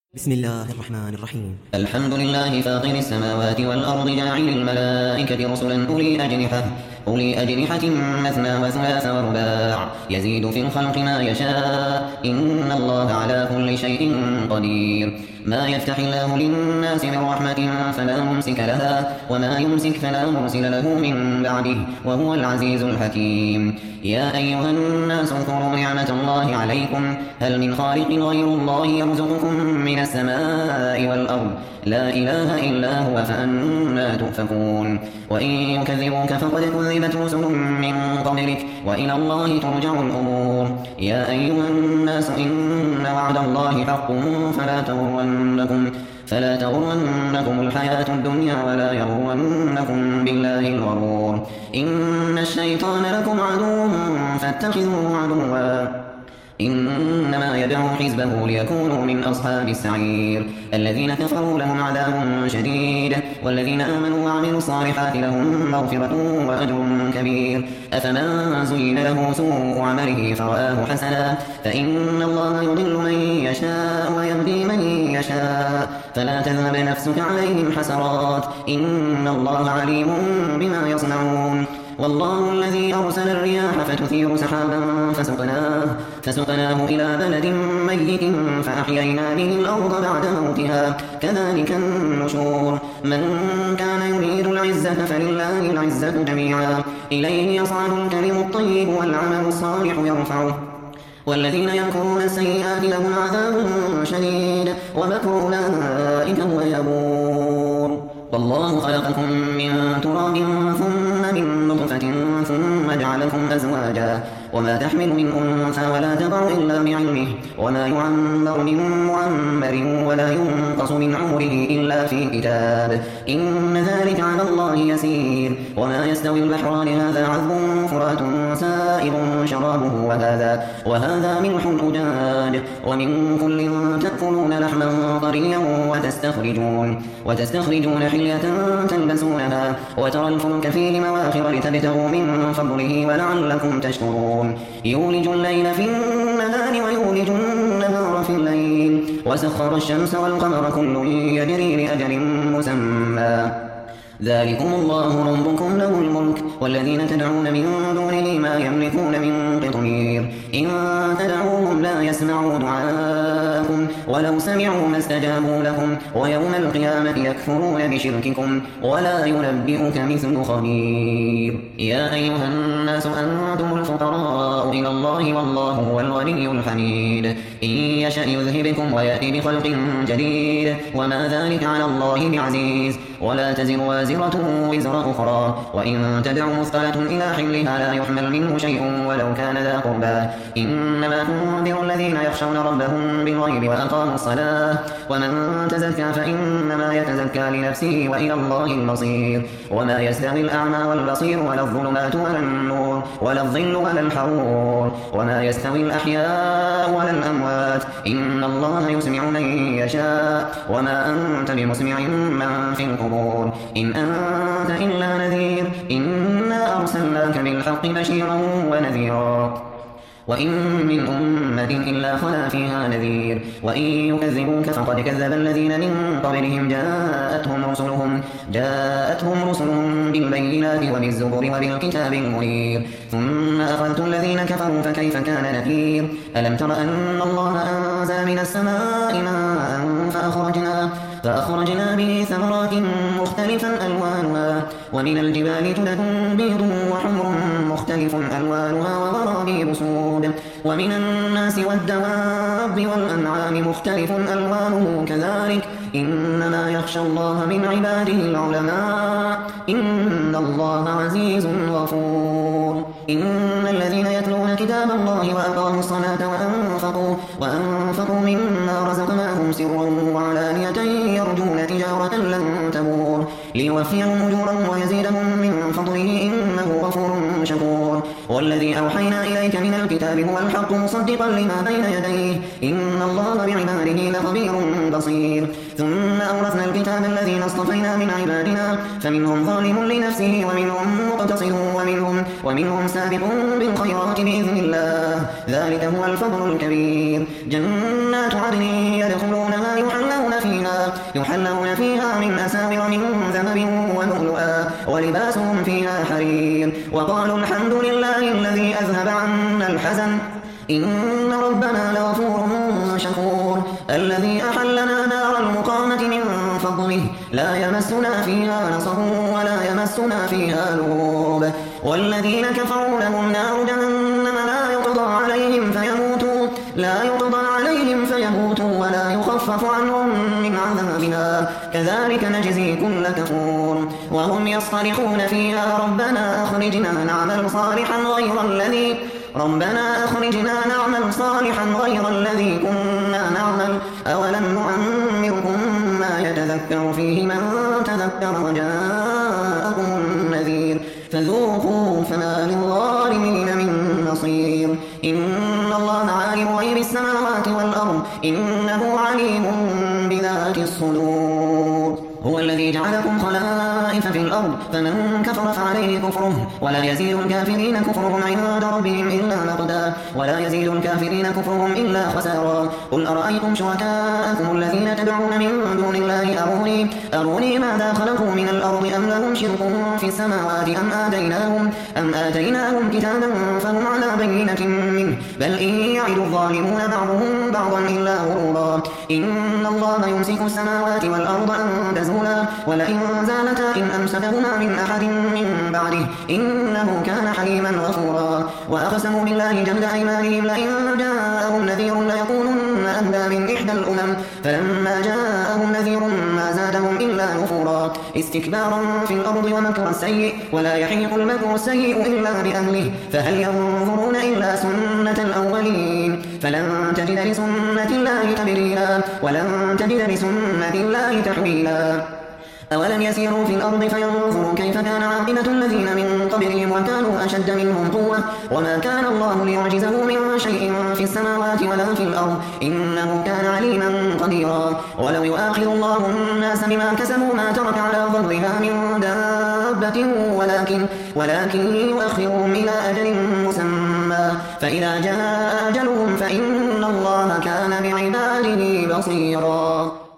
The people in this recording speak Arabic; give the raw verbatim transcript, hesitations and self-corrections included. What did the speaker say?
بسم الله الرحمن الرحيم. الحمد لله فاطر السماوات والأرض جاعل الملائكة رسلا أولي أجنحة أولي أجنحة مثنى وثلاث ورباع يزيد في الخلق ما يشاء إن الله على كل شيء قدير. ما يفتح الله للناس من رحمة فلا ممسك لها وما يمسك فلا مرسل له من بعده وهو العزيز الحكيم. يا أيها الناس اذكروا نعمة الله عليكم هل من خالق غير الله يرزقكم من السماء والأرض لا إله إلا هو فأنى تؤفكون. وإن يكذبوك فقد كذبت رسل من قبلك وإلى الله ترجع الأمور. يا أيها الناس إن وعد الله حق فلا تغرنكم فلا تغرنكم الحياة الدنيا ولا يغرنكم بالله الغرور. إن الشيطان لكم عدو فاتخذوه عدوا إنما يدعو حزبه ليكونوا من أصحاب السعير. الذين كفروا لهم عذاب شديد والذين آمنوا وعملوا الصالحات لهم مغفرة وأجر كبير. أفمن زين له سوء عمله فرآه حسنا فإن الله يضل من يشاء ويهدي من يشاء فلا تذهب نفسك عليهم حسرات إن الله عليم بما يصنعون. والله الذي أرسل الرياح فتثير سحابا فسقناه, فسقناه إلى بلد ميت فأحيينا به الأرض بعد موتها كذلك النشور. من كان يريد العزة فلله العزة جميعا إليه يصعد الكلم الطيب والعمل الصالح يرفعه والذين يمكرون السيئات لهم عذاب شديد ومكر أولئك هو يبور. والله خلقكم من تراب ثم من نطفة ثم جعلكم أزواجا وما تحمل من أنثى ولا تضع إلا بعلمه وما يعمر من معمر ولا ينقص من عمره إلا في كتاب إن ذلك على الله يسير. وما يستوي البحران هذا عذب فرات سائغ شرابه وهذا, وهذا ملح أجاج ومن كل تأكلون لحما طريا وتستخرجون, وتستخرجون حلية تلبسونها وترى الفلك فيه مواخر لتبتغوا من فضله ولعلكم تشكرون. يولج الليل في النهار ويولج النهار في الليل وسخر الشمس والقمر كل يجري لأجل مسمى ذلكم الله ربكم له الملك والذين تدعون من دونه ما يملكون من قطمير إن تدعوهم لا يسمعوا دعاءكم ولو سمعوا ما استجابوا لكم ويوم القيامة يكفرون بشرككم ولا ينبئك مثل خبير. يا أيها الناس أنتم الفقراء إلى الله والله هو الغني الحميد. إن يشأ يذهبكم ويأتي بخلق جديد وما ذلك على الله بعزيز. ولا تزر وازرة وزر أخرى وإن تدع مثقلة إلى حملها لا يحمل منه شيء ولو كان ذا قربى إنما تنذر الذين يخشون ربهم بالغيب وأقاموا الصلاة ومن تزكى فإنما يتزكى لنفسه وإلى الله المصير. وما يستوي الأعمى والبصير ولا الظلمات ولا النور ولا الظل ولا الحرور وما يستوي الأحياء ولا الأموات إن الله يسمع من يشاء وما أنت بمسمع من في القبور إن أنت إلا نذير إنا أرسلناك بالحق بشيرا ونذيرا وإن من أمة إلا خلا فيها نذير. وإن يكذبوك فقد كذب الذين من قبلهم جاءتهم رسلهم, جاءتهم رسلهم بالبينات وبالزبر وبالكتاب المنير ثم أخذت الذين كفروا فكيف كان نكير. ألم تر أن الله أنزل من السماء ماء فأخرجنا, فأخرجنا به ثمرات مختلفا ألوانها ومن الجبال جدد بيض وحمر مختلف ألوانها وغرابيب سود ومن الناس والدواب والأنعام مختلف ألوانه كذلك إنما يخشى الله من عباده العلماء إن الله عزيز غفور. إن الذين يتلون كتاب الله وأقاموا الصلاة وأنفقوا, وأنفقوا مما رزقناهم سرا وعلانية يرجون تجارة لن تبور ليوفيهم أجورهم ويزيدهم من فضله إنه غفور شكور. والذي أوحينا إليك من الكتاب هو الحق مصدقا لما بين يديه إن الله بعباده لخبير بصير. ثم أورثنا الكتاب الذين اصطفينا من عبادنا فمنهم ظالم لنفسه ومنهم مقتصد ومنهم, ومنهم سابق بالخيرات بإذن الله ذلك هو الفضل الكبير. جنات عدن يدخلونها يحلون يحلون فيها من أساور من ذهب ولؤلؤا ولباسهم فيها حرير وقالوا الحمد لله الذي أذهب عنا الحزن إن ربنا لغفور شكور الذي أحلنا دار المقامة من فضله لا يمسنا فيها نصب ولا يمسنا فيها لغوب والذين كفروا لهم نار جهنم لا يقضى عليهم فيموتوا لا يقضى عليهم فيموتوا ولا يخفف عنهم من عذابها كذلك نجزي كل كفور وهم يصطرخون فيها ربنا أخرجنا نعمل صالحا غير الذي ربنا أخرجنا نعمل صالحا غير الذي كنا نعمل أولم نعمركم ما يتذكر فيه من تذكر وجاءكم النذير فذوقوا فما للظالمين من نصير إن الله عالم غيب السماوات والأرض إنه عليم بذات الصدور هو الذي جعلكم خلائف في الأرض فمن كفر فعليه كفره ولا يزيد الكافرين كفرهم عند ربهم إلا مقتا ولا يزيد الكافرين كفرهم إلا خسارا قل أرأيتم شركاءكم الذين تدعون من دون الله أروني, أروني ماذا خلقوا من الأرض أم لهم شرك في السماوات أم آتيناهم, أم آتيناهم كتابا فهم على بينة منه بل إن يعد الظالمون بعضهم بعضا إلا غرورا إن الله يمسك السماوات والأرض أن تزولا ولئن زالتا إن أمسكهما من أحد من بعده إنه كان حليما غفورا وأقسموا بالله جهد أيمانهم لئن جاءهم نذير ليكونن أهدى من إحدى الأمم فلما جاءهم نذير ما زادهم إلا نفورا استكبارا في الأرض ومكر السيء ولا يحيق المكر السيء إلا بأهله فهل ينظرون إلا سنة الأولين فلن تجد لسنة الله تبديلا ولن تجد لسنة الله تحويلا أولم يسيروا في الأرض فينظروا كيف كان عاقبة الذين من قبلهم وكانوا أشد منهم قوة وما كان الله ليعجزه من شيء في السماوات ولا في الأرض إنه كان عليما قديرا ولو يؤاخذ الله الناس بما كسبوا ما ترك على ظهرها من دابة ولكن, ولكن يؤخرهم إلى أجل مسمى فإذا جاء أجلهم فإن الله كان بعباده بصيرا.